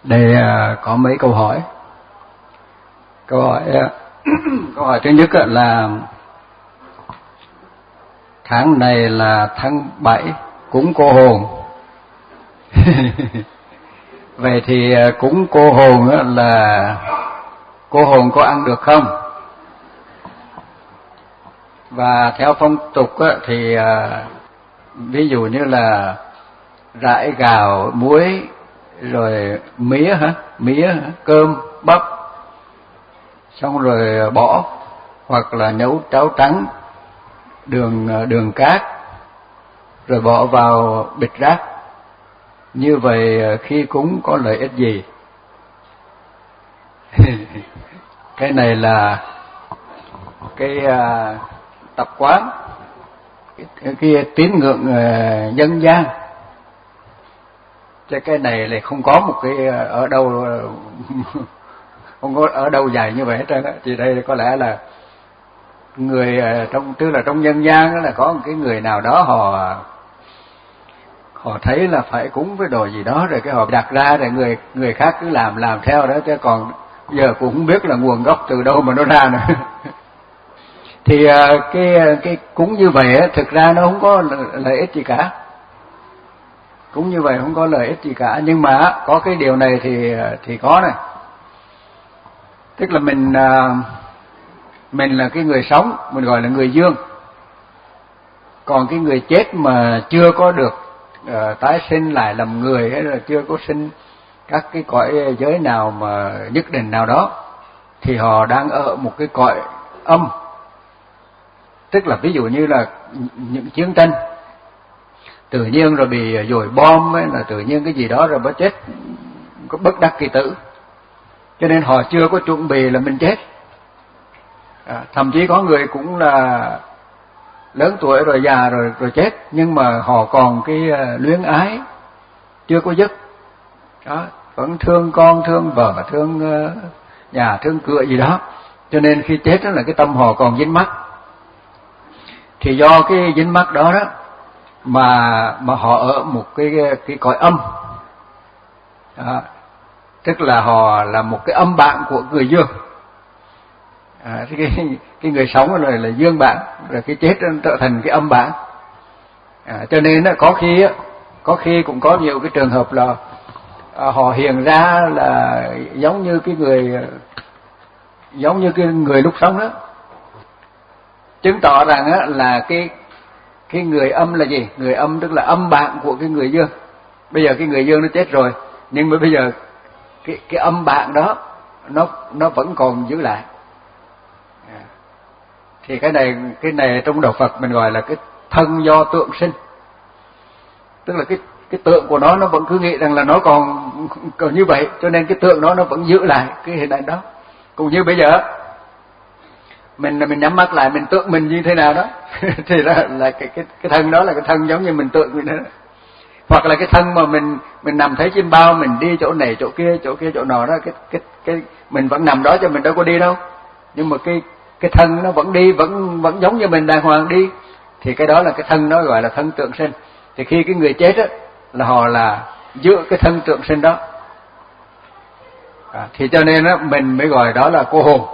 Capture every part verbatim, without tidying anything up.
Đây có mấy câu hỏi. Câu hỏi câu hỏi thứ nhất là tháng này là tháng bảy cúng cô hồn. Vậy thì cúng cô hồn là cô hồn có ăn được không? Và theo phong tục thì ví dụ như là rải gạo, muối, rồi mía hả? Mía, hả? Cơm, bắp, xong rồi bỏ, hoặc là nấu cháo trắng, đường đường cát, rồi bỏ vào bịch rác. Như vậy khi cúng có lợi ích gì? Cái này là cái uh, tập quán, cái, cái tín ngưỡng uh, dân gian. Chứ cái này là không có một cái ở đâu không có ở đâu dài như vậy hết trơn á. Thì đây có lẽ là người trong tức là trong dân gian đó là có một cái người nào đó họ họ thấy là phải cúng với đồ gì đó, rồi cái họ đặt ra, rồi người người khác cứ làm làm theo đó, chứ còn giờ cũng không biết là nguồn gốc từ đâu mà nó ra nữa. Thì cái cái cúng như vậy á, thực ra nó không có lợi ích gì cả. Cúng như vậy không có lợi ích gì cả, nhưng mà có cái điều này thì thì có này. Tức là mình mình là cái người sống, mình gọi là người dương. Còn cái người chết mà chưa có được uh, tái sinh lại làm người, hay là chưa có sinh các cái cõi giới nào mà nhất định nào đó, thì họ đang ở một cái cõi âm. Tức là ví dụ như là những chiến tranh tự nhiên rồi bị dội bom ấy, là tự nhiên cái gì đó rồi mới chết, có bất đắc kỳ tử, cho nên họ chưa có chuẩn bị là mình chết. À, thậm chí có người cũng là lớn tuổi rồi, già rồi rồi chết, nhưng mà họ còn cái uh, luyến ái chưa có dứt đó, vẫn thương con, thương vợ, thương uh, nhà, thương cửa gì đó, cho nên khi chết đó là cái tâm họ còn dính mắc. Thì do cái dính mắc đó đó mà mà họ ở một cái cái cõi âm đó. Tức là họ là một cái âm bạn của người dương. À, cái cái người sống rồi là dương bạn, rồi cái chết trở thành cái âm bạn. À, cho nên có khi có khi cũng có nhiều cái trường hợp là à, họ hiện ra là giống như cái người giống như cái người lúc sống đó, chứng tỏ rằng á, là cái cái người âm là gì? Người âm tức là âm bạn của cái người dương. Bây giờ cái người dương nó chết rồi, nhưng mà bây giờ cái cái âm bạn đó nó nó vẫn còn giữ lại. À, thì cái này cái này trong đạo Phật mình gọi là cái thân do tượng sinh. Tức là cái cái tượng của nó nó vẫn cứ nghĩ rằng là nó còn còn như vậy, cho nên cái tượng đó nó vẫn giữ lại cái hình ảnh đó. Cũng như bây giờ mình mình nhắm mắt lại, mình tượng mình như thế nào đó thì là là cái cái cái thân đó là cái thân giống như mình tượng mình đó. Hoặc là cái thân mà mình mình nằm thấy chim bao, mình đi chỗ này chỗ kia chỗ kia chỗ nọ đó, cái cái cái mình vẫn nằm đó chứ mình đâu có đi đâu, nhưng mà cái cái thân nó vẫn đi, vẫn vẫn giống như mình đàng hoàng đi, thì cái đó là cái thân đó gọi là thân tượng sinh. Thì khi cái người chết á là họ là giữ cái thân tượng sinh đó. À, thì cho nên á mình mới gọi đó là cô hồn.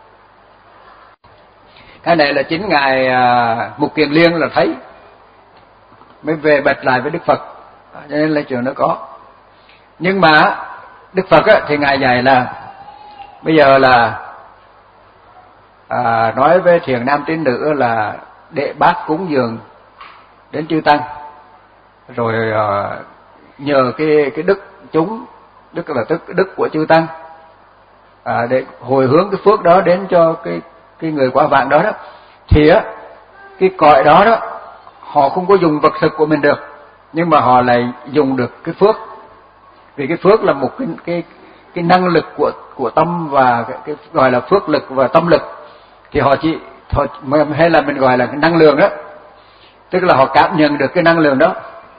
Cái này là chính ngài à, Mục Kiền Liên là thấy mới về bạch lại với Đức Phật, à, cho nên là chuyện nó có. Nhưng mà Đức Phật á, thì ngài dạy là bây giờ là à, nói với thiền nam tín nữ là để bác cúng dường đến chư tăng, rồi à, nhờ cái cái đức chúng, đức là tức đức của chư tăng, à, để hồi hướng cái phước đó đến cho cái cái người quả vạn đó đó, thì á cái cõi đó đó họ không có dùng vật thực của mình được, nhưng mà họ lại dùng được cái phước. Vì cái phước là một cái cái cái năng lực của của tâm, và cái, cái gọi là phước lực và tâm lực. Thì họ chỉ họ, hay là mình gọi là cái năng lượng đó, tức là họ cảm nhận được cái năng lượng đó,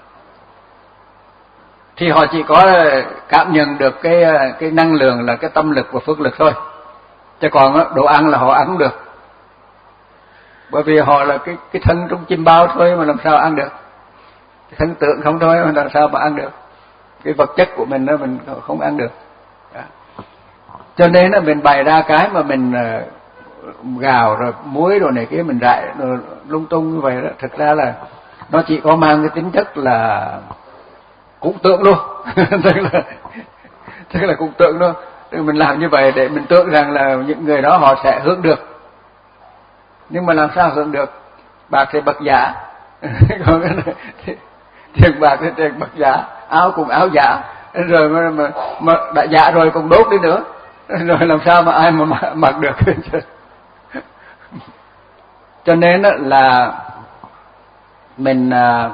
thì họ chỉ có cảm nhận được cái cái năng lượng là cái tâm lực và phước lực thôi. Chứ còn đồ ăn là họ ăn được, bởi vì họ là cái cái thân trong chim bao thôi mà làm sao ăn được, cái thân tượng không thôi mà làm sao mà ăn được. cái vật chất của mình đó mình không ăn được. Đó. Cho nên là mình bày ra cái mà mình gạo rồi muối rồi này kia mình rải rồi lung tung như vậy đó, thực ra là nó chỉ có mang cái tính chất là cúng tượng luôn. tức là tức là cúng tượng luôn. Mình làm như vậy để mình tưởng rằng là những người đó họ sẽ hướng được, nhưng mà làm sao hướng được? Bạc thì bạc giả, còn tiền bạc thì tiền bạc giả, áo cùng áo giả, rồi mà, mà, mà đã giả rồi còn đốt đi nữa, rồi làm sao mà ai mà mặc được? Cho nên là mình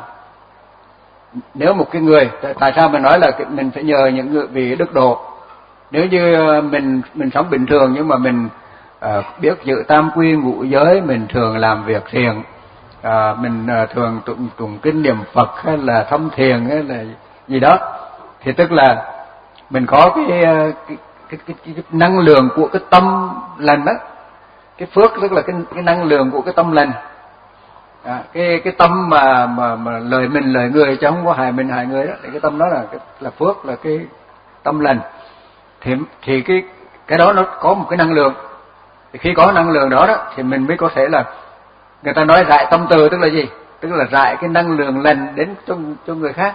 nếu một cái người, tại sao mình nói là mình phải nhờ những người vị đức độ? Nếu như mình mình sống bình thường nhưng mà mình uh, biết giữ tam quy ngũ giới, mình thường làm việc thiện, uh, mình uh, thường tụng tụng kinh niệm Phật hay là thâm thiền hay là gì đó, thì tức là mình có cái cái, cái, cái, cái năng lượng của cái tâm lành đó, cái phước tức là cái, cái năng lượng của cái tâm lành. À, cái cái tâm mà mà mà lời mình lời người chứ không có hại mình hại người đó, cái tâm đó là cái, là phước, là cái tâm lành. Thì thì cái cái đó nó có một cái năng lượng. Thì khi có năng lượng đó đó thì mình mới có thể là, người ta nói rải tâm từ tức là gì? Tức là rải cái năng lượng lành đến cho cho người khác.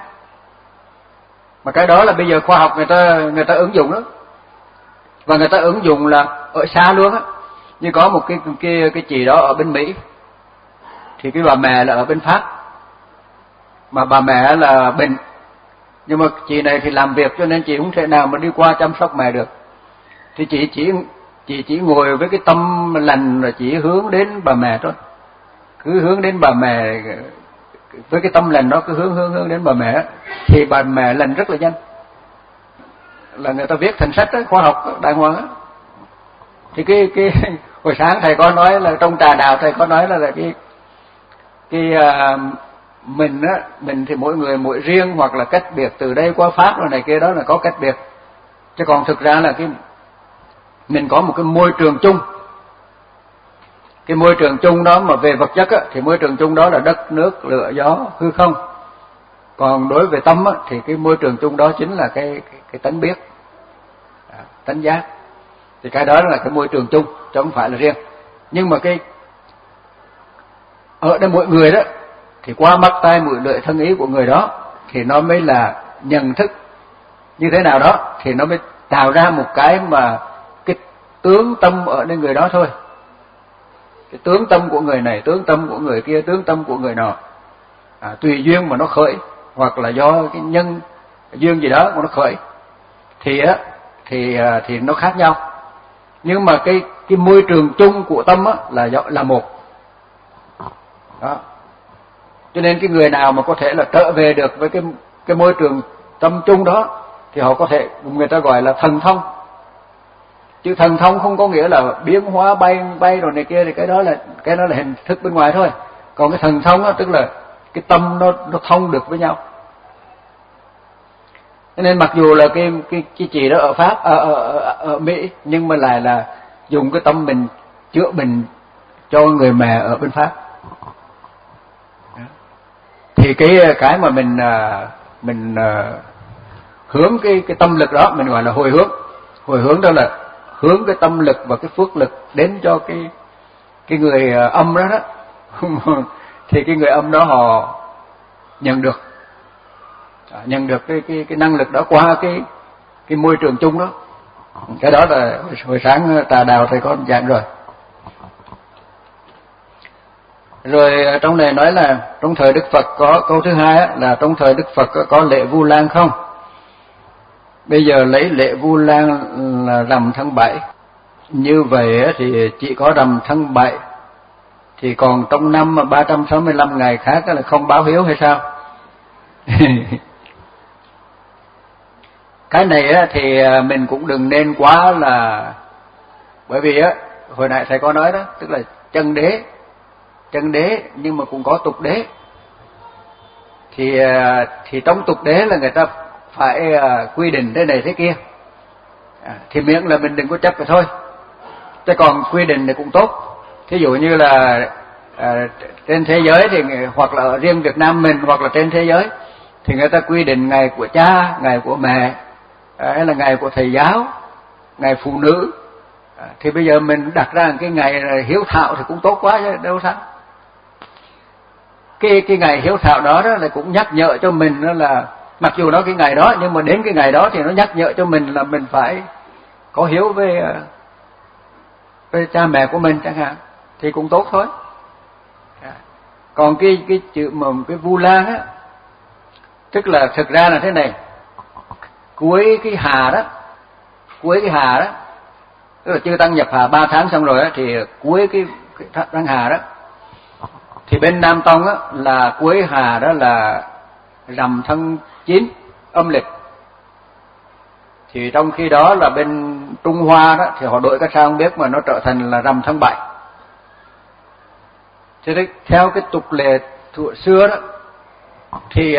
Mà cái đó là bây giờ khoa học người ta người ta ứng dụng đó. Và người ta ứng dụng là ở xa luôn á. Như có một cái cái cái chị đó ở bên Mỹ, thì cái bà mẹ là ở bên Pháp, mà bà mẹ là bệnh, nhưng mà chị này thì làm việc cho nên chị không thể nào mà đi qua chăm sóc mẹ được. Thì chị chỉ chị chỉ ngồi với cái tâm lành là chỉ hướng đến bà mẹ thôi, cứ hướng đến bà mẹ với cái tâm lành đó, cứ hướng hướng hướng đến bà mẹ, thì bà mẹ lành rất là nhanh. Là người ta viết thành sách đó, khoa học đàng hoàng á. Thì cái cái hồi sáng thầy có nói là trong trà đạo thầy có nói là là cái cái uh, mình á, mình thì mỗi người mỗi riêng hoặc là cách biệt, từ đây qua Pháp rồi này kia đó là có cách biệt, chứ còn thực ra là cái mình có một cái môi trường chung. Cái môi trường chung đó mà về vật chất á, thì môi trường chung đó là đất nước lửa gió hư không. Còn đối với tâm á, thì cái môi trường chung đó chính là cái cái, cái tánh biết, à, tánh giác. Thì cái đó là cái môi trường chung chứ không phải là riêng. Nhưng mà cái ở đây mỗi người đó thì qua mắt tai mũi lưỡi thân ý của người đó thì nó mới là nhận thức như thế nào đó, thì nó mới tạo ra một cái mà cái tướng tâm ở nơi người đó thôi. Cái tướng tâm của người này, tướng tâm của người kia, tướng tâm của người nọ, à, tùy duyên mà nó khởi, hoặc là do cái nhân duyên gì đó mà nó khởi, thì á thì thì nó khác nhau. Nhưng mà cái cái môi trường chung của tâm á là là một. Đó. Cho nên cái người nào mà có thể là trở về được với cái cái môi trường tâm chung đó thì họ có thể, người ta gọi là thần thông. Chứ thần thông không có nghĩa là biến hóa bay bay rồi này kia, thì cái đó là cái đó là hình thức bên ngoài thôi. Còn cái thần thông đó tức là cái tâm nó nó thông được với nhau. Cho nên mặc dù là cái cái cái chị đó ở Pháp ở, ở, ở, ở Mỹ, nhưng mà lại là dùng cái tâm mình chữa bệnh cho người mẹ ở bên Pháp. Thì cái cái mà mình mình hướng cái cái tâm lực đó mình gọi là hồi hướng. Hồi hướng đó là hướng cái tâm lực và cái phước lực đến cho cái cái người âm đó đó. Thì cái người âm đó họ nhận được nhận được cái cái cái năng lực đó qua cái cái môi trường chung đó. Cái đó là hồi sáng Tà Đạo thầy có giảng rồi. Rồi trong này nói là trong thời Đức Phật có câu thứ hai á, là trong thời Đức Phật có lễ Vu Lan không? Bây giờ lấy lễ Vu Lan là rằm tháng bảy. Như vậy thì chỉ có rằm tháng bảy, thì còn trong năm ba trăm sáu mươi lăm ngày khác là không báo hiếu hay sao? Cái này thì mình cũng đừng nên quá là, bởi vì á hồi nãy thầy có nói đó, tức là chân đế, chân đế nhưng mà cũng có tục đế. Thì thì trong tục đế là người ta phải quy định thế này thế kia, à, thì miễn là mình đừng có chấp vậy thôi. Chứ còn quy định thì cũng tốt. Thí dụ như là à, trên thế giới thì hoặc là ở riêng Việt Nam mình hoặc là trên thế giới thì người ta quy định ngày của cha, ngày của mẹ, hay là ngày của thầy giáo, ngày phụ nữ. Thì bây giờ mình đặt ra cái ngày hiếu thảo thì cũng tốt quá chứ đâu sao. Cái cái ngày hiếu thảo đó đó là cũng nhắc nhở cho mình đó là mặc dù nó cái ngày đó nhưng mà đến cái ngày đó thì nó nhắc nhở cho mình là mình phải có hiếu với với cha mẹ của mình chẳng hạn, thì cũng tốt thôi. Còn cái cái chữ mà cái Vu Lan á, tức là thực ra là thế này, cuối cái hà đó, cuối cái hà đó, tức là chư tăng nhập hà ba tháng xong rồi á, thì cuối cái, cái tháng hà đó, thì bên Nam Tông á là cuối hà đó là rằm tháng chín âm lịch. Thì trong khi đó là bên Trung Hoa đó thì họ đổi cái sao không biết mà nó trở thành là rằm tháng bảy. Thế đấy, theo cái tục lệ thuở xưa đó thì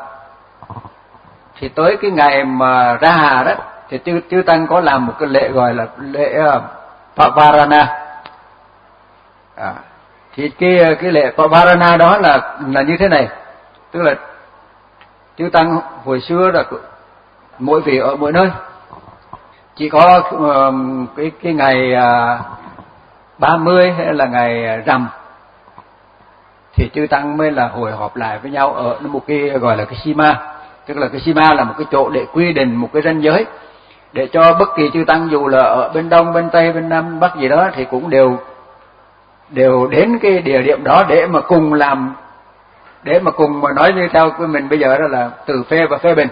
thì tới cái ngày mà ra hà đó thì chư chư tăng có làm một cái lễ gọi là lễ Pavarana. À, thì cái cái lễ Pavarana đó là là như thế này, tức là chư tăng hồi xưa là mỗi vị ở mỗi nơi, chỉ có uh, cái cái ngày uh, ba mươi hay là ngày rằm thì chư tăng mới là hội họp lại với nhau ở một cái gọi là cái sima, tức là cái sima là một cái chỗ để quy định một cái ranh giới để cho bất kỳ chư tăng dù là ở bên đông, bên tây, bên nam, bắc gì đó thì cũng đều đều đến cái địa điểm đó để mà cùng làm, để mà cùng mà nói như theo của mình bây giờ đó là từ phê và phê bình.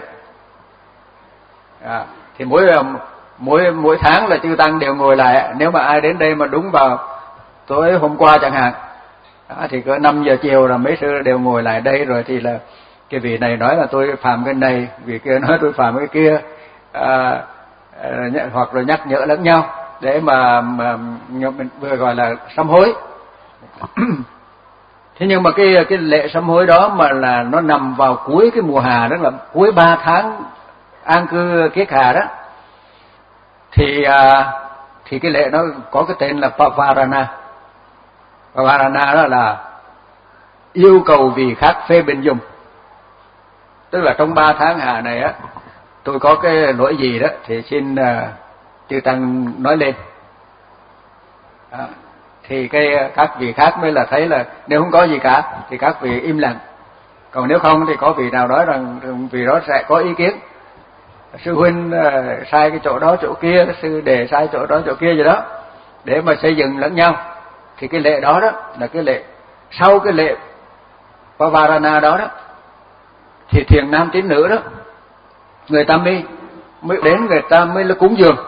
À, thì mỗi mỗi mỗi tháng là chư tăng đều ngồi lại, nếu mà ai đến đây mà đúng vào tối hôm qua chẳng hạn, à, thì cỡ năm giờ chiều là mấy sư đều ngồi lại đây rồi thì là cái vị này nói là tôi phạm cái này, vị kia nói tôi phạm cái kia, à, à, hoặc là nhắc nhở lẫn nhau để mà, mà mình vừa gọi là sám hối. Thế nhưng mà cái cái lễ sám hối đó mà là nó nằm vào cuối cái mùa hà, đó là cuối ba tháng an cư kiết hà đó, thì à, thì cái lễ nó có cái tên là Pavarana. Pavarana đó là yêu cầu vị khác phê bình dùng, tức là trong ba tháng hà này á, tôi có cái lỗi gì đó thì xin uh, chư tăng nói lên. À, thì cái các vị khác mới là thấy là nếu không có gì cả thì các vị im lặng, còn nếu không thì có vị nào nói rằng vị đó sẽ có ý kiến, sư huynh uh, sai cái chỗ đó chỗ kia, sư đề sai chỗ đó chỗ kia gì đó, để mà xây dựng lẫn nhau. Thì cái lễ đó đó là cái lễ sau cái lễ Pavarana đó đó thì thiền nam tín nữ đó người ta mới mới đến, người ta mới là cúng dường.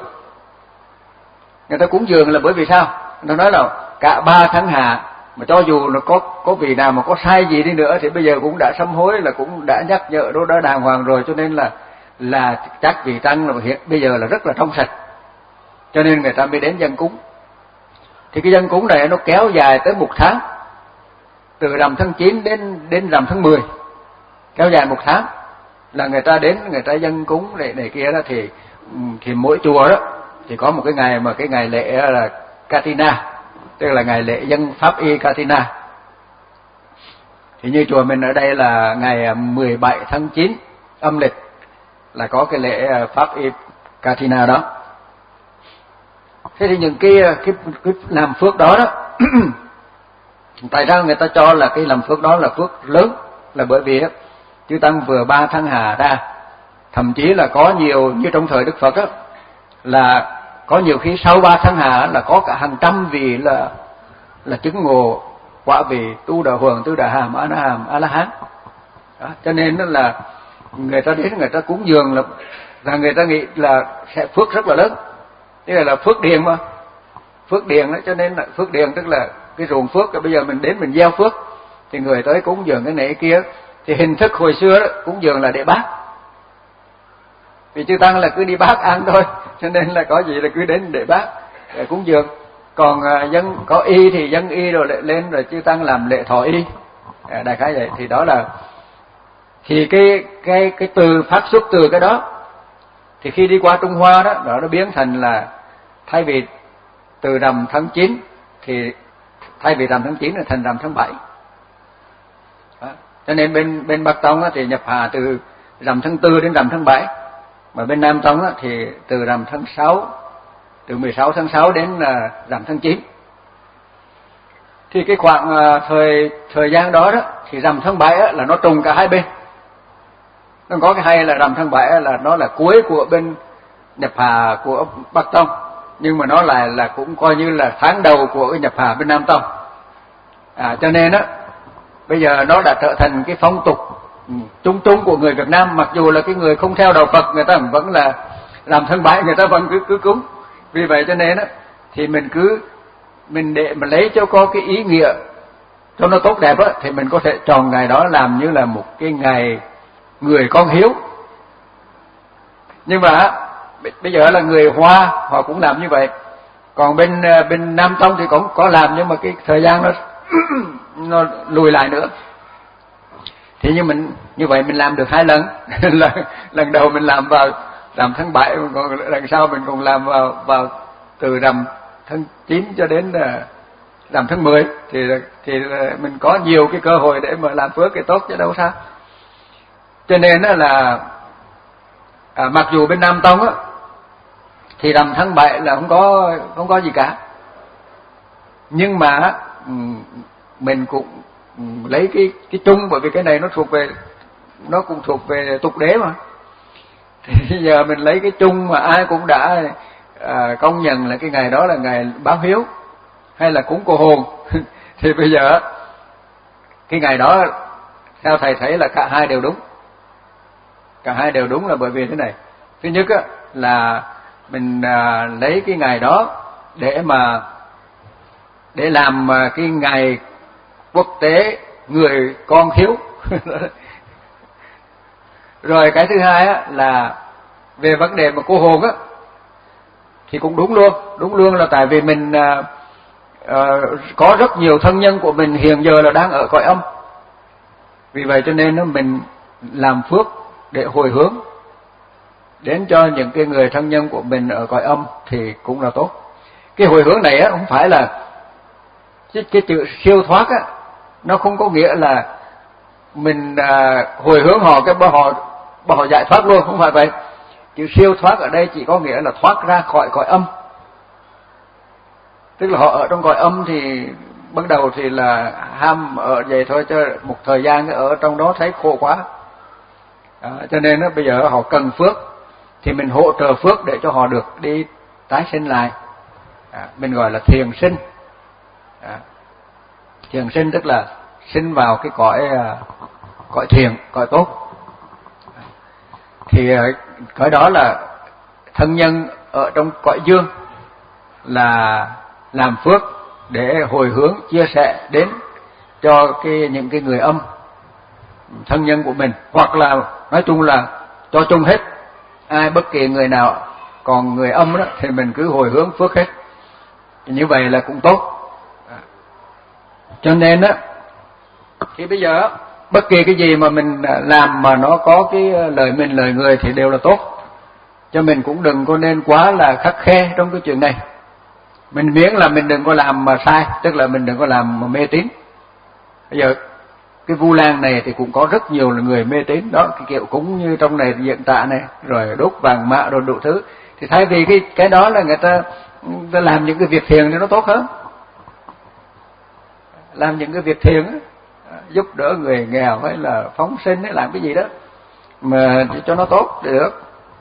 Người ta cúng dường là bởi vì sao? Người ta nói là cả ba tháng hà mà cho dù nó có có vị nào mà có sai gì đi nữa thì bây giờ cũng đã sám hối, là cũng đã nhắc nhở đó đã đàng hoàng rồi, cho nên là là chắc vị tăng là hiện bây giờ là rất là trong sạch, cho nên người ta mới đến dân cúng. Thì cái dân cúng này nó kéo dài tới một tháng, từ rằm tháng chín đến đến rằm tháng mười, kéo dài một tháng là người ta đến, người ta dân cúng để để kia đó. Thì thì mỗi chùa đó thì có một cái ngày mà cái ngày lễ là Katina, tức là ngày lễ dân pháp y Katina. Thì như chùa mình ở đây là ngày mười bảy tháng chín âm lịch là có cái lễ pháp y Katina đó. Thế thì những cái cái, cái làm phước đó đó tại sao người ta cho là cái làm phước đó là phước lớn, là bởi vì chư tăng vừa ba tháng hà ra, thậm chí là có nhiều như trong thời Đức Phật á, là có nhiều khi sau ba tháng hà là có cả hàng trăm vị là là chứng ngộ quả vị tu đà hoàng, tu đà hàm, a la hàm, a la hán. Đó, cho nên đó là người ta đến người ta cúng dường là là người ta nghĩ là sẽ phước rất là lớn. Thế là, là phước điền mà, phước điền đó, cho nên là phước điền tức là cái ruộng phước. Bây giờ mình đến mình gieo phước thì người tới cúng dường cái này cái kia, thì hình thức hồi xưa đó, cúng dường là để bác, vì chư tăng là cứ đi bác ăn thôi, cho nên là có gì là cứ đến để bác để cúng dường. Còn uh, dân có y thì dân y rồi lại lên rồi chư tăng làm lễ thọ y, à, đại khái vậy. Thì đó là thì cái cái cái từ phát xuất từ cái đó, thì khi đi qua Trung Hoa đó, đó nó biến thành là thay vì từ rằm tháng chín thì thay vì rằm tháng chín là thành rằm tháng bảy. Đó. Cho nên bên bên Bắc Tông á, thì nhập hà từ rằm tháng tư đến rằm tháng bảy, mà bên Nam Tông á, thì từ rằm tháng sáu, từ mười sáu tháng sáu đến uh, rằm tháng chín. Thì cái khoảng uh, thời thời gian đó đó thì rằm tháng bảy á, là nó trùng cả hai bên. Nó có cái hay là rằm tháng bảy á, là nó là cuối của bên nhập hà của Bắc Tông, nhưng mà nó lại là cũng coi như là tháng đầu của cái nhập hà bên Nam Tông. À, cho nên á bây giờ nó đã trở thành cái phong tục chung chung của người Việt Nam, mặc dù là cái người không theo đạo Phật người ta vẫn là làm tháng bảy, người ta vẫn cứ cứ cúng. Vì vậy cho nên á thì mình cứ mình để mà lấy cho có cái ý nghĩa cho nó tốt đẹp á, thì mình có thể chọn ngày đó làm như là một cái ngày người con hiếu. Nhưng mà bây giờ là người Hoa họ cũng làm như vậy, còn bên bên Nam Tông thì cũng có làm, nhưng mà cái thời gian nó nó lùi lại nữa. Thì như mình như vậy mình làm được hai lần. lần lần đầu mình làm vào rằm tháng bảy, còn lần sau mình còn làm vào vào từ rằm tháng chín cho đến rằm tháng mười, thì thì mình có nhiều cái cơ hội để mà làm phước cái tốt chứ đâu sao. Cho nên đó là à, mặc dù bên Nam Tông á thì rằm tháng bảy là không có không có gì cả, nhưng mà mình cũng lấy cái cái chung, bởi vì cái này nó thuộc về nó cũng thuộc về tục đế mà. Thì bây giờ mình lấy cái chung mà ai cũng đã à, công nhận là cái ngày đó là ngày báo hiếu hay là cúng cô hồn. Thì bây giờ cái ngày đó theo thầy thấy là cả hai đều đúng. Cả hai đều đúng là bởi vì thế này. Thứ nhất á, là mình à, lấy cái ngày đó để mà để làm cái ngày quốc tế người con hiếu. Rồi cái thứ hai á, là về vấn đề mà cô hồn á thì cũng đúng luôn, đúng luôn là tại vì mình à, à, có rất nhiều thân nhân của mình hiện giờ là đang ở cõi âm. Vì vậy cho nên mình làm phước để hồi hướng đến cho những cái người thân nhân của mình ở cõi âm thì cũng là tốt. Cái hồi hướng này á không phải là cái, cái chữ siêu thoát á, nó không có nghĩa là mình à, hồi hướng họ cái bao họ bao họ giải thoát luôn, không phải vậy. Chữ siêu thoát ở đây chỉ có nghĩa là thoát ra khỏi cõi âm. Tức là họ ở trong cõi âm thì ban đầu thì là ham ở vậy thôi, cho một thời gian ở trong đó thấy khổ quá. À, cho nên đó, bây giờ họ cần phước thì mình hỗ trợ phước để cho họ được đi tái sinh lại. À, mình gọi là thiền sinh. À, thiền sinh tức là sinh vào cái cõi cõi thiền, cõi tốt. À, thì cái đó là thân nhân ở trong cõi dương là làm phước để hồi hướng chia sẻ đến cho cái những cái người âm thân nhân của mình, hoặc là nói chung là cho chung hết, ai bất kỳ người nào còn người âm đó thì mình cứ hồi hướng phước hết. Như vậy là cũng tốt. Cho nên á thì bây giờ bất kỳ cái gì mà mình làm mà nó có cái lời mình lời người thì đều là tốt, cho mình cũng đừng có nên quá là khắt khe trong cái chuyện này. Mình miễn là mình đừng có làm mà sai, tức là mình đừng có làm mà mê tín. Bây giờ cái Vu Lan này thì cũng có rất nhiều người mê tín đó, cái kiểu cũng như trong này diện tạ này, rồi đốt vàng mã rồi đủ thứ. Thì thay vì cái cái đó là người ta, người ta làm những cái việc thiền thì nó tốt hơn. Làm những cái việc thiền, giúp đỡ người nghèo hay là phóng sinh hay làm cái gì đó mà cho nó tốt thì được.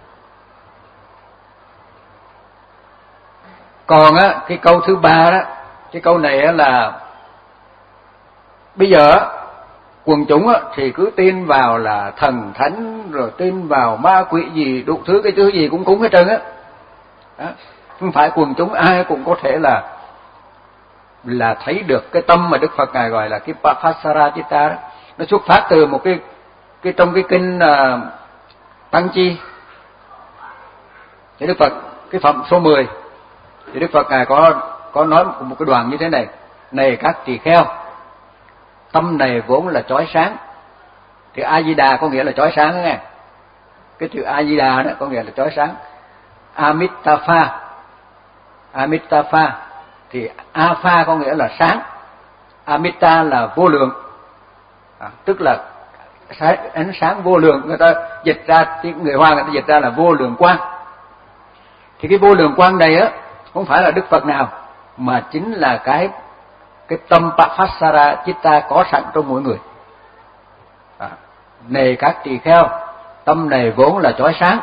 Còn á cái câu thứ ba đó, cái câu này á là bây giờ quần chúng á thì cứ tin vào là thần thánh, rồi tin vào ma quỷ gì đủ thứ, cái thứ gì cũng cúng hết trơn á. Đó. Không phải quần chúng ai cũng có thể là là thấy được cái tâm mà Đức Phật ngài gọi là cái Pasaracitta đó. Nó xuất phát từ một cái cái trong cái kinh uh, Tăng Chi. Thì Đức Phật cái phẩm số mười thì Đức Phật ngài có có nói một cái đoạn như thế này: này các tỳ kheo, tâm này vốn là chói sáng. Thì A Di Đà có nghĩa là chói sáng đó nghe. Cái chữ A Di Đà đó có nghĩa là chói sáng. Amitabha, Amitabha thì Apha có nghĩa là sáng, Amita là vô lượng, à, tức là ánh sáng vô lượng, người ta dịch ra, người Hoa người ta dịch ra là vô lượng quang. Thì cái vô lượng quang này á không phải là Đức Phật nào, mà chính là cái cái tâm Pasara Chitta có sẵn trong mỗi người. À, này các tỳ kheo, tâm này vốn là chói sáng,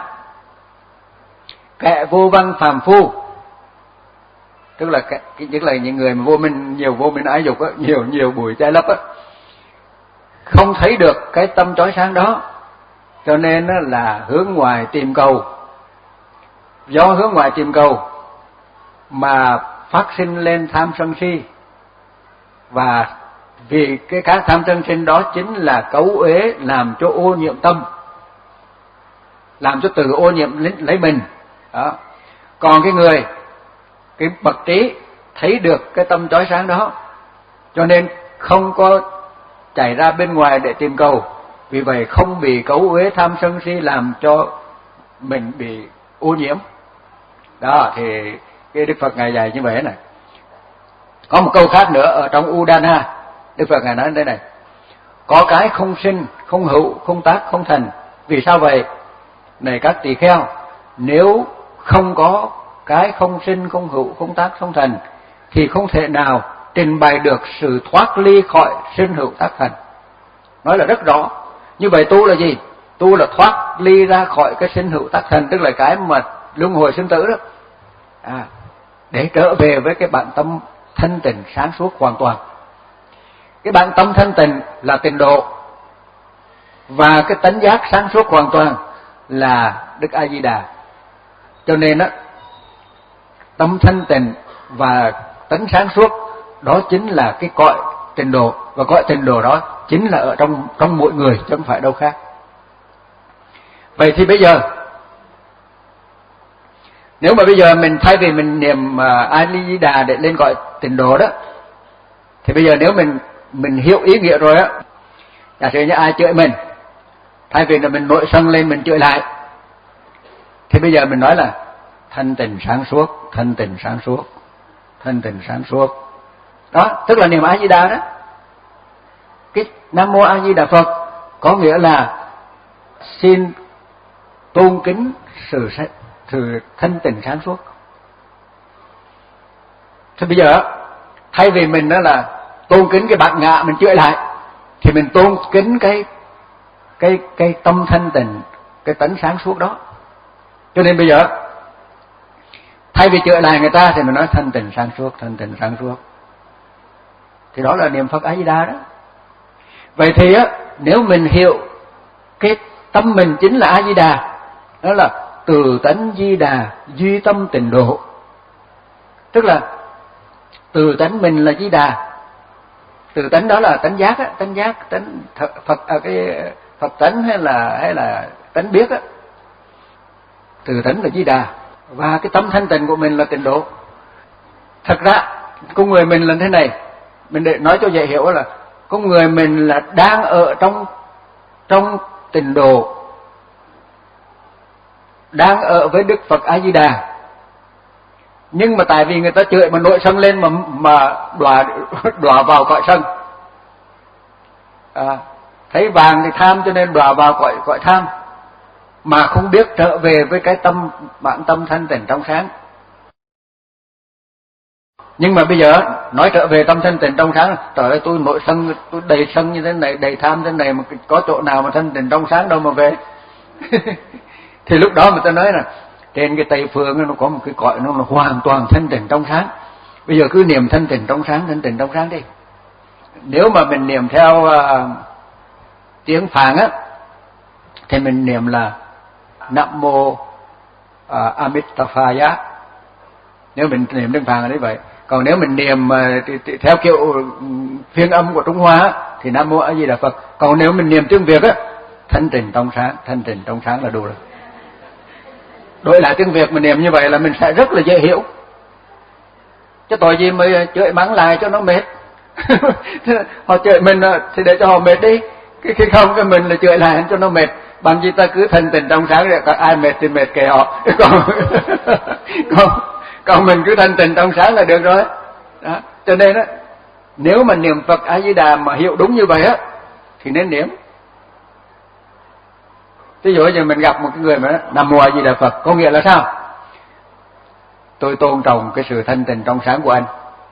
kẻ vô văn phàm phu, tức là cái, tức là những người mà vô minh, nhiều vô minh ái dục á, nhiều nhiều bụi che lấp á, không thấy được cái tâm chói sáng đó, cho nên là hướng ngoài tìm cầu. Do hướng ngoài tìm cầu mà phát sinh lên tham sân si, và vì cái các tham sân sinh đó chính là cấu uế làm cho ô nhiễm tâm, làm cho tự ô nhiễm lấy mình đó. Còn cái người, cái bậc trí thấy được cái tâm chói sáng đó, cho nên không có chạy ra bên ngoài để tìm cầu, vì vậy không bị cấu uế tham sân si làm cho mình bị ô nhiễm. Đó thì cái Đức Phật ngài dạy như vậy này. Có một câu khác nữa ở trong Udana, Đức Phật ngài nói thế này: có cái không sinh, không hữu, không tác, không thành. Vì sao vậy? Này các tỳ kheo, nếu không có cái không sinh, không hữu, không tác, không thành thì không thể nào trình bày được sự thoát ly khỏi sinh hữu tác thành. Nói là rất rõ. Như vậy tu là gì? Tu là thoát ly ra khỏi cái sinh hữu tác thành, tức là cái mà luân hồi sinh tử đó. À, để trở về với cái bản tâm thanh tịnh sáng suốt hoàn toàn. Cái bản tâm thanh tịnh là tịnh độ, và cái tánh giác sáng suốt hoàn toàn là Đức A Di Đà. Cho nên á, tâm thanh tịnh và tánh sáng suốt đó chính là cái cõi tịnh độ, và cõi tịnh độ đó chính là ở trong trong mỗi người chứ không phải đâu khác. Vậy thì bây giờ, nếu mà bây giờ mình thay vì mình niệm uh, A Di Đà để lên cõi tịnh độ đó, thì bây giờ nếu mình mình hiểu ý nghĩa rồi á, giả sử như ai chửi mình, thay vì là mình nổi sân lên mình chửi lại, thì bây giờ mình nói là thanh tịnh sáng suốt, thanh tịnh sáng suốt, thanh tịnh sáng suốt. Đó, tức là niệm A Di Đà đó. Cái Nam Mô A Di Đà Phật có nghĩa là xin tôn kính sự sự thanh tịnh sáng suốt. Thì bây giờ thay vì mình đó là tôn kính cái bản ngã mình chửi lại, thì mình tôn kính cái cái cái tâm thanh tịnh, cái tánh sáng suốt đó. Cho nên bây giờ thay vì chửi lại người ta thì mình nói thanh tịnh sáng suốt, thanh tịnh sáng suốt. Thì đó là niệm Phật A Di Đà đó. Vậy thì á, nếu mình hiểu cái tâm mình chính là A Di Đà, đó là từ tánh Di Đà duy tâm tịnh độ, tức là từ tánh mình là Di Đà. Từ tánh đó là tánh giác á, tánh giác, tánh Phật, à, cái Phật tánh hay là hay là tánh biết á. Từ tánh là Di Đà, và cái tâm thanh tịnh của mình là tịnh độ. Thật ra con người mình là thế này, mình để nói cho dễ hiểu là con người mình là đang ở trong trong tịnh độ, đang ở với Đức Phật A Di Đà. Nhưng mà tại vì người ta chửi mà nổi sân lên mà mà đọa đọa vào cõi sân. À, thấy vàng thì tham cho nên đọa vào cõi cõi tham, mà không biết trở về với cái tâm bản tâm thanh tịnh trong sáng. Nhưng mà bây giờ nói trở về tâm thanh tịnh trong sáng, trời ơi tôi nổi sân, tôi đầy sân như thế này, đầy tham thế này, mà có chỗ nào mà thanh tịnh trong sáng đâu mà về. Thì lúc đó người ta nói là trên cái Tây Phương nó có một cái cõi nó là hoàn toàn thanh tịnh trong sáng. Bây giờ cứ niệm thanh tịnh trong sáng, thanh tịnh trong sáng đi. Nếu mà mình niệm theo uh, tiếng Phạn á, thì mình niệm là Nam Mô uh, Amitabhaya. Nếu mình niệm tiếng Phạn là như vậy. Còn nếu mình niệm uh, theo kiểu phiên âm của Trung Hoa thì Nam Mô A Di Đà Phật. Còn nếu mình niệm tiếng Việt á, thanh tịnh trong sáng, thanh tịnh trong sáng là đủ rồi. Đổi lại tiếng Việt mình niệm như vậy là mình sẽ rất là dễ hiểu. Chứ tội gì mới chửi mắng lại cho nó mệt. Họ chửi mình thì để cho họ mệt đi. Cái khi không cái mình là chửi lại cho nó mệt. Bằng gì ta cứ thanh tịnh trong sáng để ai mệt thì mệt kệ họ. Còn, còn, còn mình cứ thanh tịnh trong sáng là được rồi. Đó. Cho nên á, nếu mà niệm Phật A Di Đà mà hiểu đúng như vậy á thì nên niệm. Ví dụ như mình gặp một cái người mà Nam Mô A Di Đà Phật, có nghĩa là sao? Tôi tôn trọng cái sự thanh tịnh trong sáng của anh.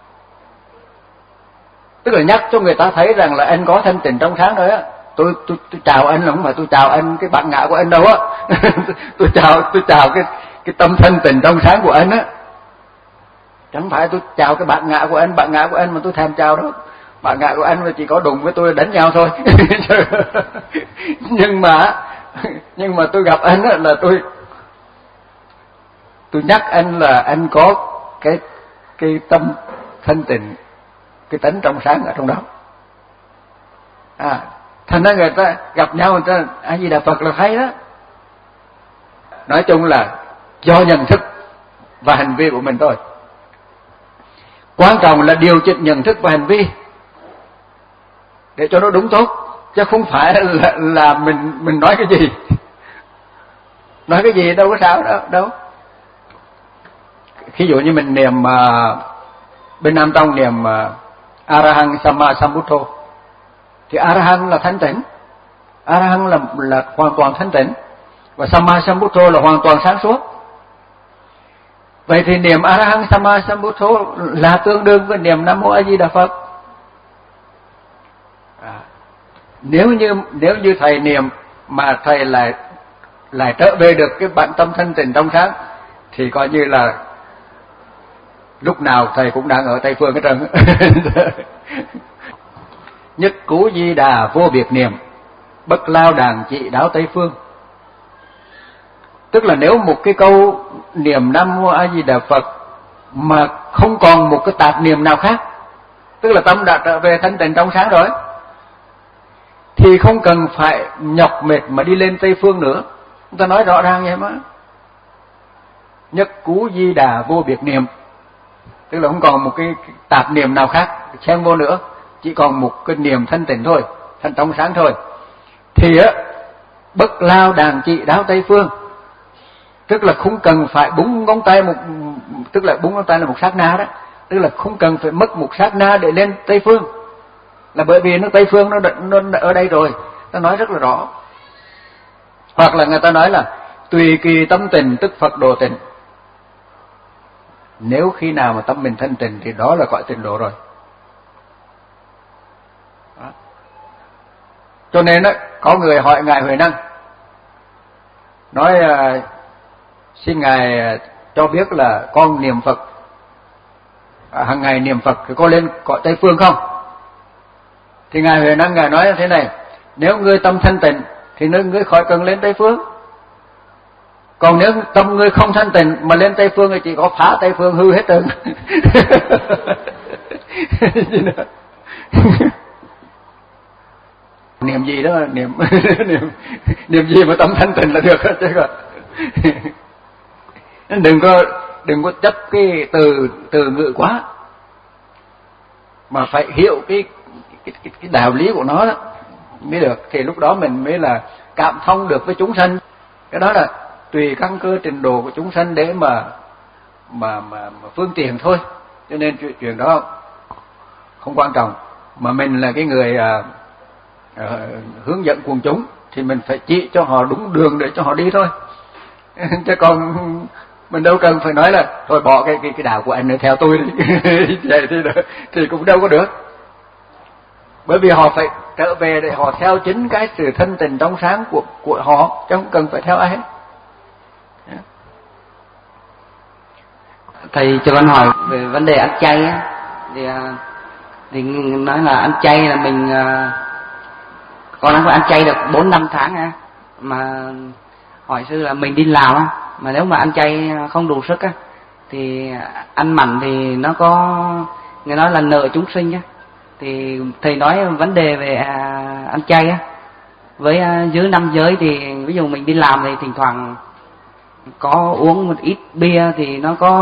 Tức là nhắc cho người ta thấy rằng là anh có thanh tịnh trong sáng rồi á. Tôi, tôi tôi chào anh là không phải tôi chào anh cái bản ngã của anh đâu á. tôi chào tôi chào cái cái tâm thanh tịnh trong sáng của anh á. Chẳng phải tôi chào cái bản ngã của anh, bản ngã của anh mà tôi thèm chào đó. Bản ngã của anh mà chỉ có đụng với tôi đánh nhau thôi. nhưng mà nhưng mà tôi gặp anh á là tôi tôi nhắc anh là anh có cái cái tâm thanh tịnh, cái tánh trong sáng ở trong đó. À, thành ra người ta gặp nhau người ta A Di Đà Phật là thấy đó. Nói chung là do nhận thức và hành vi của mình thôi. Quan trọng là điều chỉnh nhận thức và hành vi để cho nó đúng tốt, chứ không phải là, là mình mình nói cái gì, nói cái gì đâu có sao đâu đâu. Ví dụ như mình niệm uh, bên Nam Tông niệm uh, Arahant Samma Sambuddho, thì Arahant là thanh tịnh, Arahant là là hoàn toàn thanh tịnh, và Samma Sambuddho là hoàn toàn sáng suốt. Vậy thì niệm Arahant Samma Sambuddho là tương đương với niệm Nam Mô A Di Đà Phật. À, nếu như nếu như thầy niệm mà thầy lại lại trở về được cái bản tâm thanh tịnh trong sáng, thì coi như là lúc nào thầy cũng đang ở Tây Phương hết trơn. Nhất cú Di Đà vô biệt niệm, bất lao đàn trị đáo Tây Phương. Tức là nếu một cái câu niệm Nam Mô A Di Đà Phật mà không còn một cái tạp niệm nào khác, tức là tâm đã trở về thanh tịnh trong sáng rồi, thì không cần phải nhọc mệt mà đi lên Tây Phương nữa. Chúng ta nói rõ ràng vậy mà. Nhất cú Di Đà vô biệt niệm, tức là không còn một cái tạp niệm nào khác xen vô nữa, chỉ còn một cái niệm thanh tịnh thôi, thanh trong sáng thôi. Thì á, bất lao đàn trị đáo Tây Phương, tức là không cần phải búng ngón tay một, tức là búng ngón tay là một sát na đó, tức là không cần phải mất một sát na để lên Tây Phương, là bởi vì nó Tây Phương nó, nó ở đây rồi, nó nói rất là rõ. Hoặc là người ta nói là tùy kỳ tâm tình tức Phật độ tịnh. Nếu khi nào mà tâm mình thanh tịnh thì đó là gọi tịnh độ rồi. Đó. Cho nên đó, có người hỏi Ngài Huệ Năng, nói uh, xin Ngài cho biết là con niệm Phật, à, hàng ngày niệm Phật thì có lên cõi Tây Phương không? Thì Ngài Huệ Năng Ngài nói thế này: nếu ngươi tâm thanh tịnh thì ngươi khỏi cần lên Tây Phương. Còn nếu tâm ngươi không thanh tịnh mà lên Tây Phương thì chỉ có phá Tây Phương hư hết trơn. Niệm gì đó, niệm niệm niệm gì mà tâm thanh tịnh là được hết chứ còn. Đừng có đừng có chấp cái từ từ ngữ quá, mà phải hiểu cái cái, cái, cái đạo lý của nó đó mới được, thì lúc đó mình mới là cảm thông được với chúng sanh. Cái đó là tùy căn cơ trình độ của chúng sanh để mà mà mà, mà phương tiện thôi, cho nên chuyện, chuyện đó không quan trọng. Mà mình là cái người à, à, hướng dẫn quần chúng thì mình phải chỉ cho họ đúng đường để cho họ đi thôi. Chứ còn mình đâu cần phải nói là thôi bỏ cái cái cái đạo của anh để theo tôi đi. Vậy thì thì cũng đâu có được. Bởi vì họ phải trở về để họ theo chính cái sự thanh tịnh trong sáng của của họ, chứ không cần phải theo ai hết. Thầy cho con hỏi về vấn đề ăn chay á, thì thì nói là ăn chay là mình con đang phải ăn chay được bốn năm tháng á, mà hỏi sư là mình đi làm á, mà nếu mà ăn chay không đủ sức á thì ăn mặn thì nó có, người nói là nợ chúng sinh á, thì thầy nói vấn đề về ăn chay á, với dưới năm giới thì ví dụ mình đi làm thì thỉnh thoảng có uống một ít bia thì nó có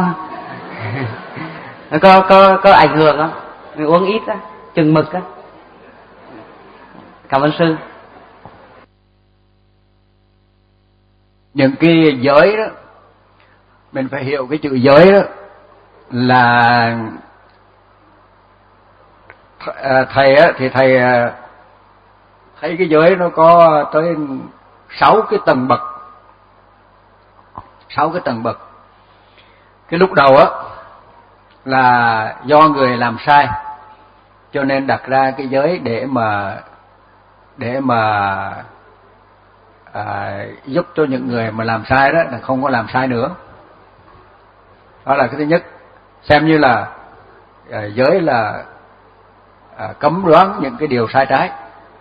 nó có có có ảnh hưởng không? Mình uống ít á, chừng mực á. Cảm ơn sư. Những cái giới đó mình phải hiểu cái chữ giới đó là thầy á, thì thầy thấy cái giới nó có tới sáu cái tầng bậc, sáu cái tầng bậc. Cái lúc đầu á là do người làm sai cho nên đặt ra cái giới để mà để mà à, giúp cho những người mà làm sai đó là không có làm sai nữa. Đó là cái thứ nhất, xem như là à, giới là à, cấm đoán những cái điều sai trái.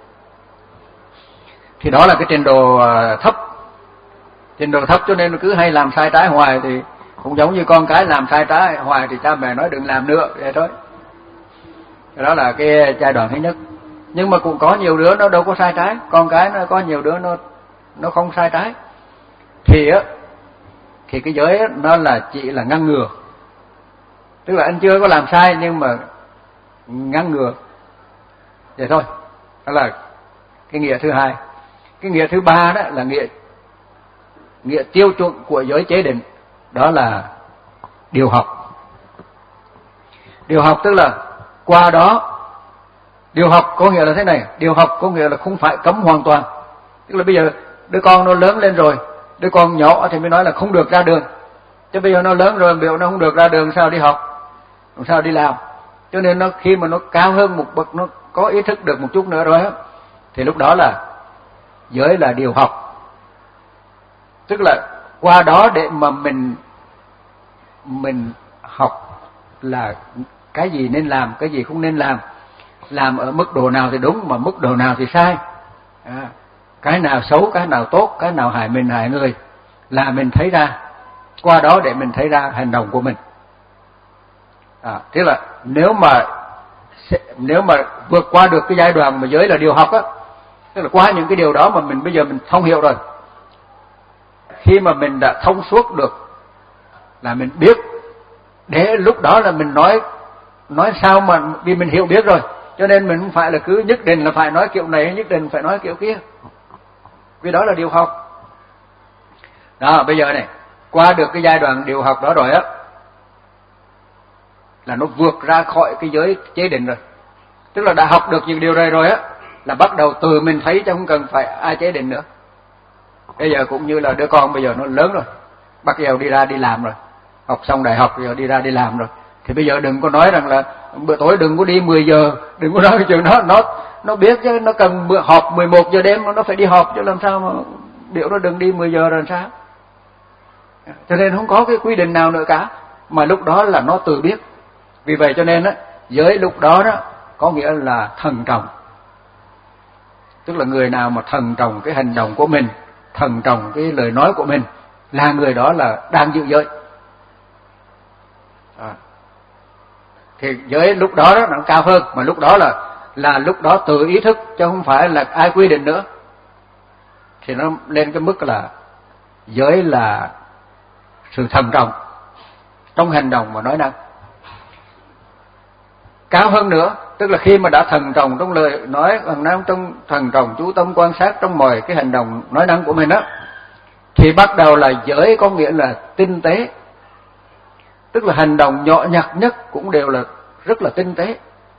Thì đó là cái trình độ à, thấp, trình độ thấp cho nên cứ hay làm sai trái hoài, thì cũng giống như con cái làm sai trái hoài thì cha mẹ nói đừng làm nữa vậy thôi. Đó là cái giai đoạn thứ nhất. Nhưng mà cũng có nhiều đứa nó đâu có sai trái, con cái nó có nhiều đứa nó nó không sai trái. Thì á thì cái giới á, nó là chỉ là ngăn ngừa. Tức là anh chưa có làm sai nhưng mà ngăn ngừa. Vậy thôi. Đó là cái nghĩa thứ hai. Cái nghĩa thứ ba đó là nghĩa nghĩa tiêu chuẩn của giới chế định, đó là điều học. Điều học tức là qua đó, điều học có nghĩa là thế này, điều học có nghĩa là không phải cấm hoàn toàn. Tức là bây giờ đứa con nó lớn lên rồi, đứa con nhỏ thì mới nói là không được ra đường. Chứ bây giờ nó lớn rồi, biểu nó không được ra đường sao đi học, làm sao đi làm. Cho nên nó khi mà nó cao hơn một bậc, nó có ý thức được một chút nữa rồi á, thì lúc đó là giới là điều học. Tức là qua đó để mà mình mình học là cái gì nên làm, cái gì không nên làm, làm ở mức độ nào thì đúng mà mức độ nào thì sai, à, cái nào xấu, cái nào tốt, cái nào hại mình hại người là mình thấy ra. Qua đó để mình thấy ra hành động của mình. À, tức là nếu mà nếu mà vượt qua được cái giai đoạn mà giới là điều học á, tức là qua những cái điều đó mà mình bây giờ mình thông hiểu rồi, khi mà mình đã thông suốt được là mình biết, để lúc đó là mình nói nói sao mà vì mình hiểu biết rồi, cho nên mình không phải là cứ nhất định là phải nói kiểu này, nhất định phải nói kiểu kia, vì đó là điều học. Đó, bây giờ này, qua được cái giai đoạn điều học đó rồi á, là nó vượt ra khỏi cái giới chế định rồi. Tức là đã học được những điều này rồi á, là bắt đầu từ mình thấy chứ không cần phải ai chế định nữa. Bây giờ cũng như là đứa con bây giờ nó lớn rồi, bắt đầu đi ra đi làm rồi, học xong đại học giờ đi ra đi làm rồi, thì bây giờ đừng có nói rằng là bữa tối đừng có đi mười giờ, đừng có nói cái chuyện đó. Nó nó biết chứ, nó cần bữa họp mười một giờ đêm nó phải đi họp, chứ làm sao mà biểu nó đừng đi mười giờ rồi sao. Cho nên không có cái quy định nào nữa cả, mà lúc đó là nó tự biết. Vì vậy cho nên á, giới lúc đó đó có nghĩa là thần trọng. Tức là người nào mà thần trọng cái hành động của mình, thần trọng cái lời nói của mình, là người đó là đang giữ giới. À. Thì giới lúc đó đó nó cao hơn, mà lúc đó là là lúc đó tự ý thức chứ không phải là ai quy định nữa. Thì nó lên cái mức là giới là sự thần trọng trong hành động và nói năng. Cao hơn nữa, tức là khi mà đã thần trọng trong lời nói bằng năng, trong thần trọng chú tâm quan sát trong mọi cái hành động nói năng của mình đó, thì bắt đầu là giới có nghĩa là tinh tế. Tức là hành động nhỏ nhặt nhất cũng đều là rất là tinh tế.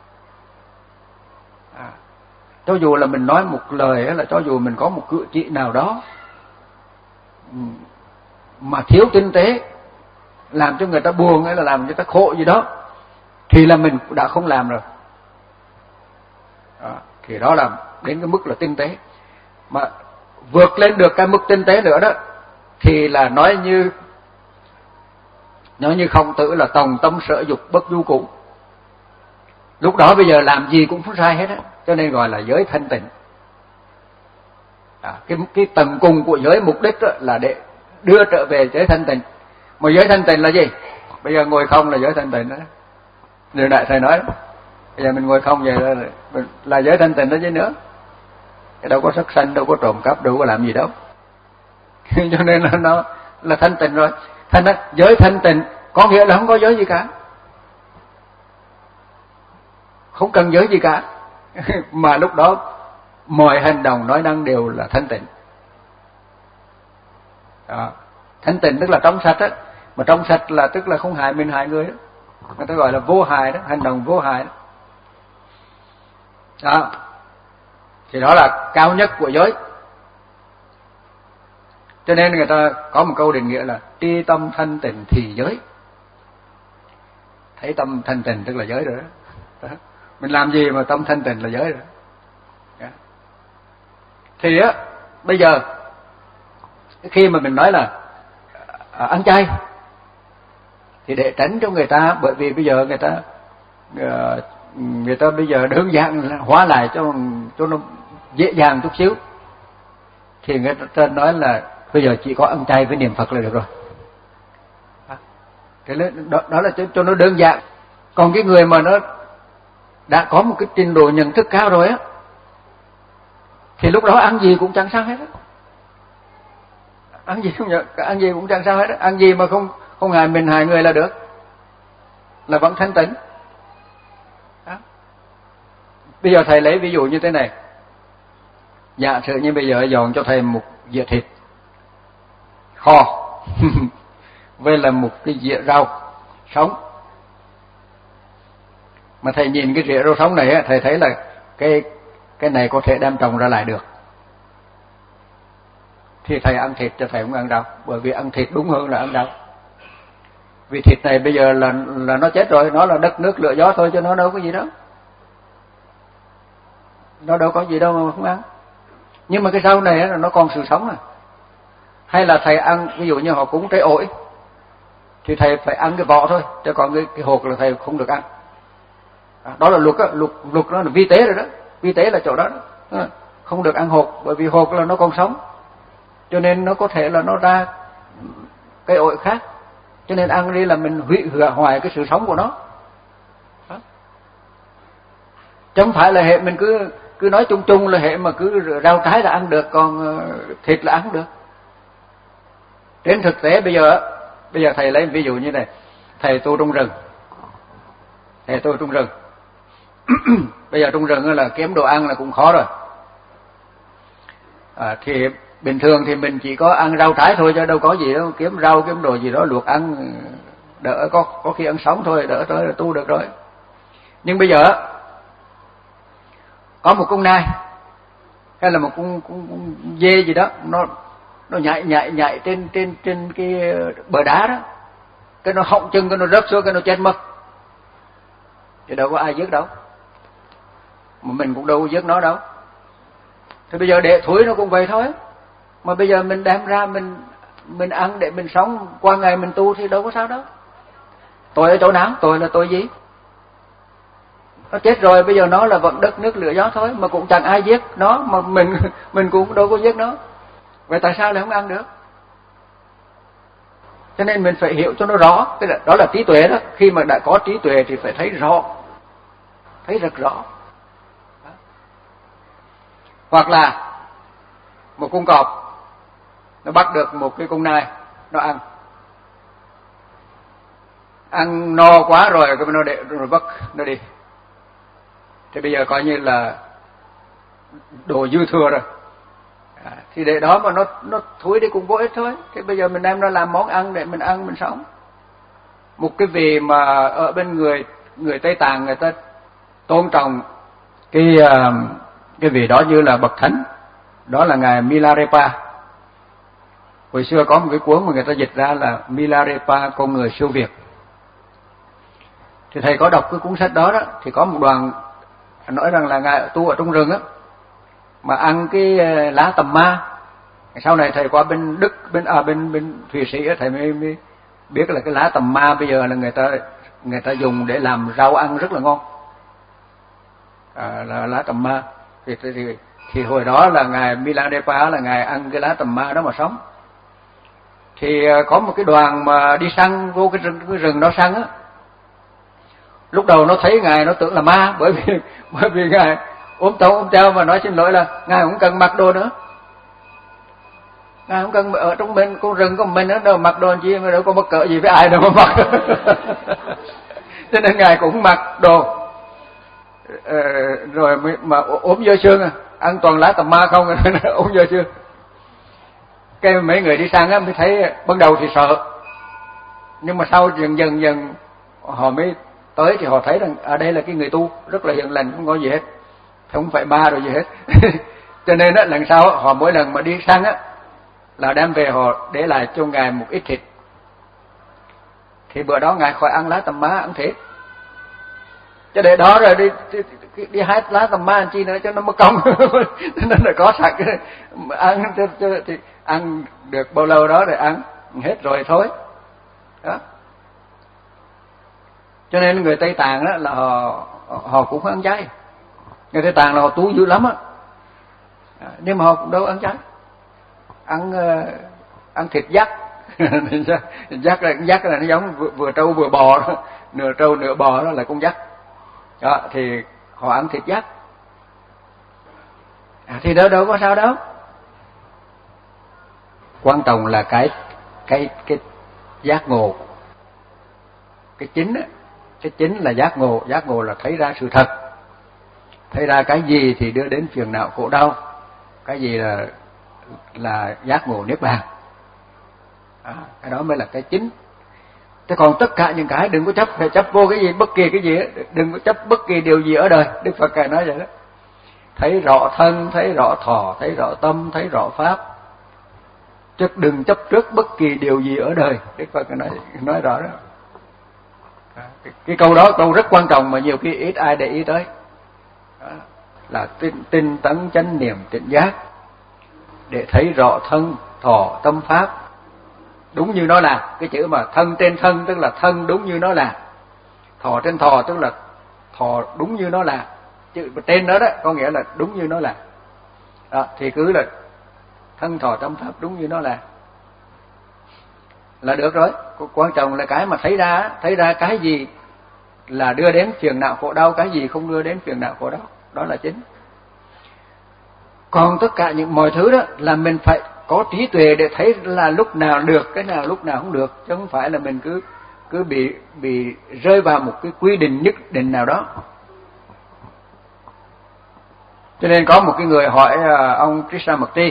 À, cho dù là mình nói một lời, là cho dù mình có một cử chỉ nào đó mà thiếu tinh tế, làm cho người ta buồn hay là làm cho người ta khổ gì đó, thì là mình đã không làm rồi. À, thì đó là đến cái mức là tinh tế. Mà vượt lên được cái mức tinh tế nữa đó, thì là nói như nói như Khổng Tử là tòng tâm sở dục bất du cụ. Lúc đó bây giờ làm gì cũng không sai hết á, cho nên gọi là giới thanh tịnh. À, cái cái tầng cùng của giới mục đích đó là để đưa trở về giới thanh tịnh. Mà giới thanh tịnh là gì? Bây giờ ngồi không là giới thanh tịnh đó. Điều đại thầy nói, bây giờ mình ngồi không vậy là, là giới thanh tịnh đó chứ nữa. Cái đâu có sát sanh, đâu có trộm cắp, đâu có làm gì đâu. Cho nên là nó là thanh tịnh rồi. Thanh đó, giới thanh tịnh có nghĩa là không có giới gì cả, không cần giới gì cả. Mà lúc đó mọi hành động nói năng đều là thanh tịnh. Đó. Thanh tịnh tức là trong sạch á, mà trong sạch là tức là không hại mình hại người đó. Người ta gọi là vô hại đó, hành động vô hại đó. Đó. Thì đó là cao nhất của giới. Cho nên người ta có một câu định nghĩa là tri tâm thanh tịnh thì giới. Thấy tâm thanh tịnh tức là giới rồi đó. Đó. Mình làm gì mà tâm thanh tịnh là giới rồi. Đó. Thì á, bây giờ khi mà mình nói là à, ăn chay thì để tránh cho người ta, bởi vì bây giờ người ta người ta bây giờ đơn giản hóa lại cho cho nó dễ dàng chút xíu, thì người ta nói là bây giờ chỉ có ăn chay với niệm Phật là được rồi. Cái đó, đó là cho, cho nó đơn giản. Còn cái người mà nó đã có một cái trình độ nhận thức cao rồi á, thì lúc đó ăn gì cũng chẳng sao hết á. Ăn gì không nhận, ăn gì cũng chẳng sao hết á. Ăn gì mà không không hại mình hại người là được, là vẫn thanh tịnh. Đó. Bây giờ thầy lấy ví dụ như thế này. Giả sử như bây giờ dọn cho thầy một dĩa thịt kho với là một cái dĩa rau sống, mà thầy nhìn cái dĩa rau sống này thầy thấy là cái cái này có thể đem trồng ra lại được, thì thầy ăn thịt cho thầy không ăn rau, bởi vì ăn thịt đúng hơn là ăn rau. Vì thịt này bây giờ là là nó chết rồi, nó là đất nước lửa gió thôi, chứ nó đâu có gì đó, nó đâu có gì đâu mà không ăn. Nhưng mà cái rau này là nó còn sự sống à. Hay là thầy ăn, ví dụ như họ cúng trái ổi thì thầy phải ăn cái vỏ thôi, chứ còn cái, cái hột là thầy không được ăn. Đó là luật á, luật luật nó là vi tế rồi đó, vi tế là chỗ đó, đó. Không được ăn hột, bởi vì hột là nó còn sống, cho nên nó có thể là nó ra cái ổi khác, cho nên ăn đi là mình hủy hoại cái sự sống của nó. Đó. Chứ không phải là hệ mình cứ cứ nói chung chung là hệ mà cứ rau trái là ăn được, còn thịt là ăn được. Trên thực tế bây giờ bây giờ thầy lấy ví dụ như này, thầy tu trong rừng, thầy tu trong rừng bây giờ trong rừng là kiếm đồ ăn là cũng khó rồi. À, thì bình thường thì mình chỉ có ăn rau trái thôi, chứ đâu có gì đâu, kiếm rau kiếm đồ gì đó luộc ăn đỡ, có có khi ăn sống thôi, đỡ tới là tu được rồi. Nhưng bây giờ có một con nai hay là một con, con, con dê gì đó, nó nó nhảy nhảy nhảy trên trên trên cái bờ đá đó, cái nó họng chân, cái nó rớt xuống, cái nó chết mất, thì đâu có ai giết đâu, mà mình cũng đâu có giết nó đâu. Thì bây giờ để thúi nó cũng vậy thôi, mà bây giờ mình đem ra mình mình ăn để mình sống qua ngày mình tu thì đâu có sao đâu. Tội ở chỗ nào? Tội là tội gì? Nó chết rồi, bây giờ nó là vận đất nước lửa gió thôi, mà cũng chẳng ai giết nó, mà mình mình cũng đâu có giết nó. Vậy tại sao lại không ăn được? Cho nên mình phải hiểu cho nó rõ, tức là đó là trí tuệ đó. Khi mà đã có trí tuệ thì phải thấy rõ, thấy rất rõ. Đó. Hoặc là một con cọp nó bắt được một cái con nai, nó ăn ăn no quá rồi, cái nó để rồi bắt nó đi, thì bây giờ coi như là đồ dư thừa rồi. À, thì để đó mà nó nó thúi đi cũng vô ích thôi. Thì bây giờ mình đem nó làm món ăn để mình ăn mình sống. Một cái vị mà ở bên người người Tây Tạng người ta tôn trọng cái cái vị đó như là bậc thánh, đó là ngài Milarepa. Hồi xưa có một cái cuốn mà người ta dịch ra là Milarepa con người siêu việt. Thì thầy có đọc cái cuốn sách đó đó, thì có một đoạn nói rằng là ngài tu ở trong rừng á, mà ăn cái lá tầm ma. Sau này thầy qua bên Đức, bên à bên bên Thụy Sĩ thầy mới, mới biết là cái lá tầm ma bây giờ là người ta người ta dùng để làm rau ăn rất là ngon. À, là lá tầm ma. Thì, thì thì hồi đó là ngài Milarepa là ngài ăn cái lá tầm ma đó mà sống. Thì có một cái đoàn mà đi săn vô cái rừng, cái rừng đó săn á. Lúc đầu nó thấy ngài nó tưởng là ma, bởi vì bởi vì ngài ốm tấu ốm treo mà nói xin lỗi là ngài không cần mặc đồ nữa, ngài không cần ở trong bên con rừng của mình nữa đâu, mặc đồ chi mà đâu có mắc cỡ gì với ai đâu mà mặc. Cho nên ngài cũng mặc đồ ờ, rồi mà ốm dơ xương à, ăn toàn lá tầm ma không, ốm dơ xương. Cái mấy người đi sang á mới thấy, ban đầu thì sợ, nhưng mà sau dần dần dần họ mới tới thì họ thấy rằng ở đây là cái người tu rất là hiền lành, không có gì hết, không phải ma rồi gì hết. Cho nên á lần sau họ mỗi lần mà đi sang á là đem về họ để lại cho Ngài một ít thịt. Thì bữa đó Ngài khỏi ăn lá tầm má, ăn thịt. Cho để đó rồi đi đi, đi, đi hái lá tầm má ăn chi nữa cho nó mất công. Nên là có sạch ăn thì ăn được bao lâu đó rồi ăn hết rồi thôi. Đó. Cho nên người Tây Tạng đó là họ họ cũng không ăn chay. Người Tây Tạng là họ tú dữ lắm á. Nhưng mà họ cũng đâu ăn chay. Ăn uh, ăn thịt dắt. Dắt là dắt là nó giống vừa, vừa trâu vừa bò đó. Nửa trâu nửa bò đó là con dắt. Đó thì họ ăn thịt dắt. À, thì đâu đâu có sao đâu. Quan trọng là cái cái cái giác ngộ. Cái chính á, cái chính là giác ngộ, giác ngộ là thấy ra sự thật. Thấy ra cái gì thì đưa đến phiền não khổ đau, cái gì là là giác ngộ niết bàn. À, cái đó mới là cái chính. Thế còn tất cả những cái đừng có chấp, phải chấp vô cái gì, bất kỳ cái gì, đừng có chấp bất kỳ điều gì ở đời. Đức Phật Ngài nói vậy đó. Thấy rõ thân, thấy rõ thọ, thấy rõ tâm, thấy rõ pháp. Chứ đừng chấp trước bất kỳ điều gì ở đời. Đức Phật nói nói rõ đó. Cái, cái câu đó câu rất quan trọng mà nhiều khi ít ai để ý tới. Đó, là tinh, tinh tấn chánh niệm tỉnh giác để thấy rõ thân, thọ, tâm pháp đúng như nó là. Cái chữ mà thân trên thân tức là thân đúng như nó là, thọ trên thọ tức là thọ đúng như nó là. Chữ trên đó đó có nghĩa là đúng như nó là. Đó, thì cứ là thân thọ tâm pháp đúng như nó là là được rồi. Quan trọng là cái mà thấy ra, thấy ra cái gì là đưa đến phiền não khổ đau, cái gì không đưa đến phiền não khổ đau, đó là chính. Còn tất cả những mọi thứ đó là mình phải có trí tuệ để thấy là lúc nào được, cái nào lúc nào không được, chứ không phải là mình cứ cứ bị bị rơi vào một cái quy định nhất định nào đó. Cho nên có một cái người hỏi ông Krishnamurti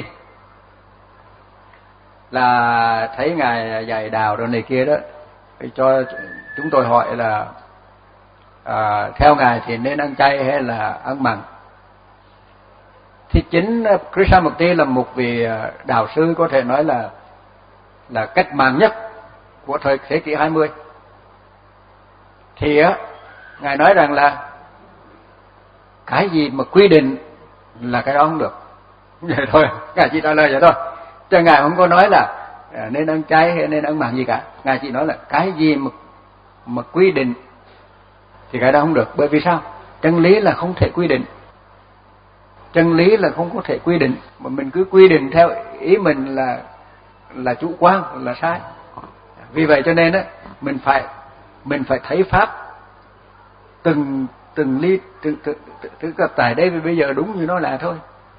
là thấy Ngài dạy đạo rồi này kia đó, thì cho chúng tôi hỏi là à, theo Ngài thì nên ăn chay hay là ăn mặn. Thì chính Krishnamurti là một vị đạo sư có thể nói là là cách mạng nhất của thời thế kỷ hai mươi. Thì á, Ngài nói rằng là cái gì mà quy định là cái đó không được. Vậy thôi, Ngài chỉ trả lời vậy thôi. Chứ Ngài không có nói là nên ăn chay hay nên ăn mặn gì cả. Ngài chỉ nói là cái gì mà mà quy định thì cái đó không được. Bởi vì sao? Chân lý là không thể quy định. Chân lý là không có thể quy định, mà mình cứ quy định theo ý mình là là chủ quan, là sai. Vì vậy cho nên á, mình phải mình phải thấy pháp từng từng ly từng từng từng tại đây bây giờ đúng như nó là thôi.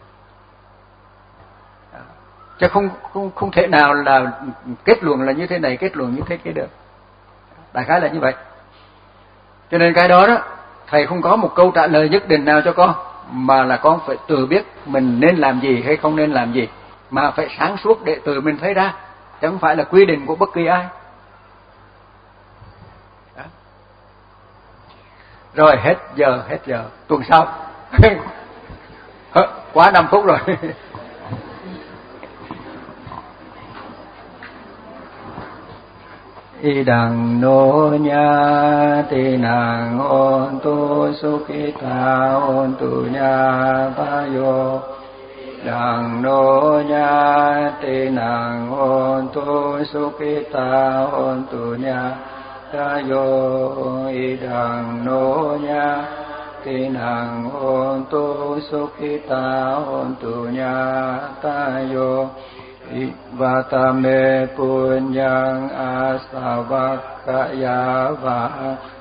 Chứ không không không thể nào là kết luận là như thế này, kết luận như thế kia được. Đại khái là như vậy. Cho nên cái đó đó, thầy không có một câu trả lời nhất định nào cho con, mà là con phải tự biết mình nên làm gì hay không nên làm gì, mà phải sáng suốt để tự mình thấy ra, chứ không phải là quy định của bất kỳ ai. Đó. Rồi hết giờ, hết giờ. Tuần sau. Quá năm phút rồi. Idang no nya tinang ontu sukhita ontu nya payo. Idang no nya tinang ontu sukhita ontu nya payo. Idang no nya tinang ontu sukhita ontu nya payo. Vatame punyang asavakaya va